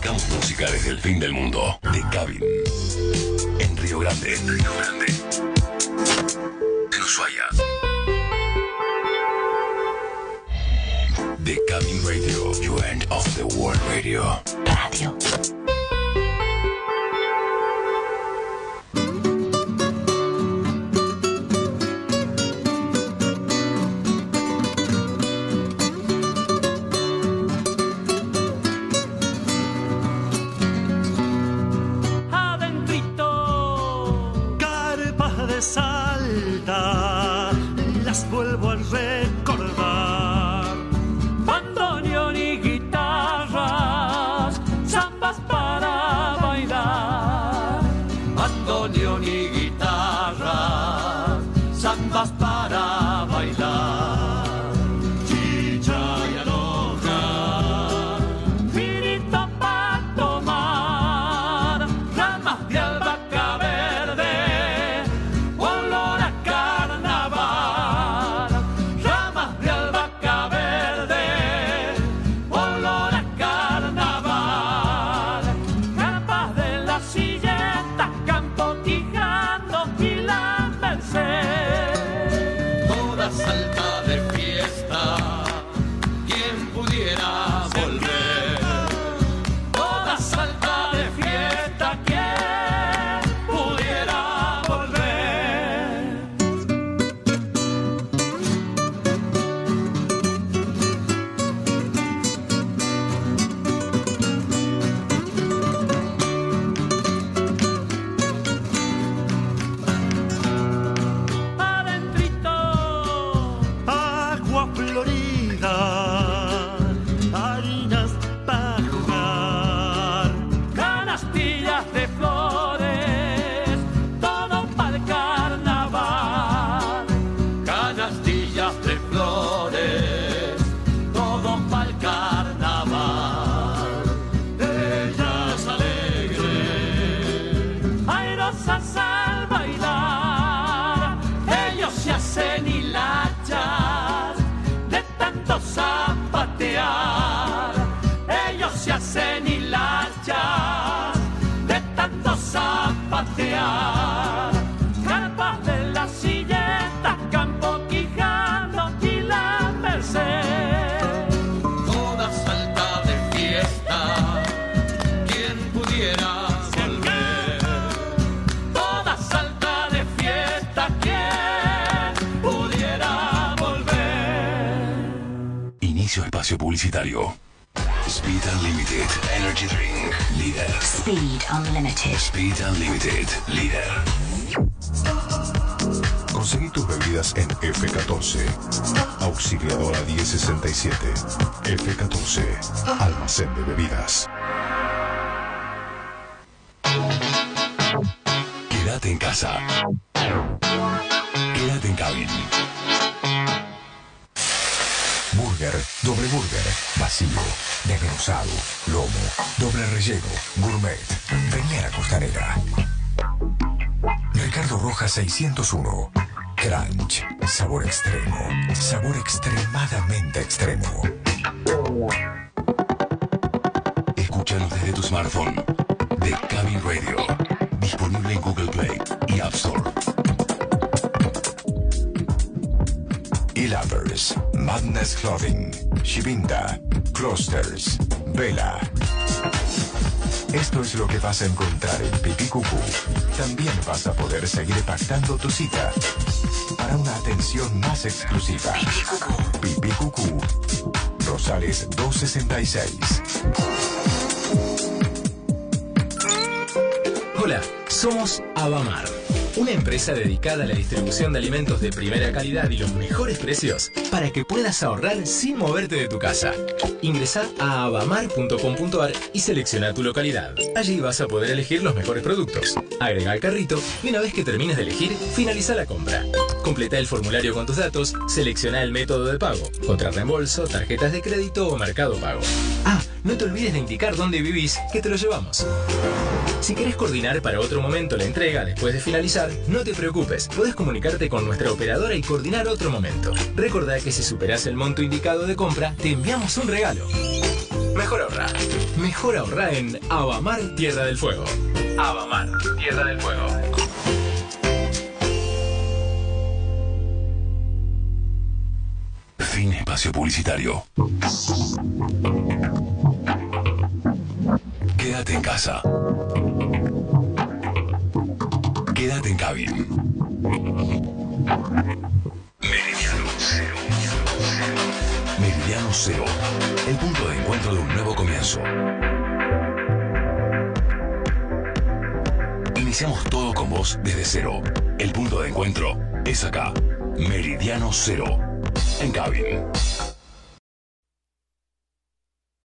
Sacamos música desde el fin del mundo. The Cabin. En Río Grande. En Ushuaia. The Cabin Radio. You end of the world radio. Radio. Salta, las vuelvo a recordar. Bandoneón y guitarras, zambas para bailar. Bandoneón y guitarras, zambas para bailar. Chicha y aloja, vinito pa' tomar, ramas de albahaca verde. Zapatear, ellos se hacen hilachas de tanto zapatear. Carpas de la Silleta, Campo Quijano y la Merced. Toda Salta de fiesta, quien pudiera volver. Toda Salta de fiesta, quien pudiera volver. Inicio espacio publicitario. Speed Unlimited Energy Drink Líder. Speed Unlimited. Speed Unlimited Líder. Conseguí tus bebidas en F14. Auxiliadora 1067. F14. Almacén de bebidas. Quédate en casa. Quédate en Cabin. Burger, doble burger, vacío, desmenuzado, lomo, doble relleno, gourmet. Vení a la Costanera. Ricardo Rojas 601. Crunch, sabor extremo, sabor extremadamente extremo. Escúchanos desde tu smartphone. The Cabin Radio. Disponible en Google Play y App Store. E-Lovers, Madness Clothing, Shivinda, Closters, Vela. Esto es lo que vas a encontrar en Pipí Cucú. También vas a poder seguir pactando tu cita para una atención más exclusiva. Pipí Cucú, Rosales 266. Hola, somos Avamar, una empresa dedicada a la distribución de alimentos de primera calidad y los mejores precios para que puedas ahorrar sin moverte de tu casa. Ingresá a avamar.com.ar y selecciona tu localidad. Allí vas a poder elegir los mejores productos. Agrega al carrito y una vez que termines de elegir, finaliza la compra. Completa el formulario con tus datos, selecciona el método de pago, contra reembolso, tarjetas de crédito o mercado pago. Ah, no te olvides de indicar dónde vivís, que te lo llevamos. Si querés coordinar para otro momento la entrega después de finalizar, no te preocupes, podés comunicarte con nuestra operadora y coordinar otro momento. Recordá que si superás el monto indicado de compra, te enviamos un regalo. Mejor ahorrar. Mejor ahorrar en Avamar Tierra del Fuego. Avamar Tierra del Fuego. Fin espacio publicitario. Quédate en casa. Quédate en Cabin. Meridiano Cero. Meridiano Cero. El punto de encuentro de un nuevo comienzo. Iniciamos todo con vos desde cero. El punto de encuentro es acá. Meridiano Cero. En Cabin.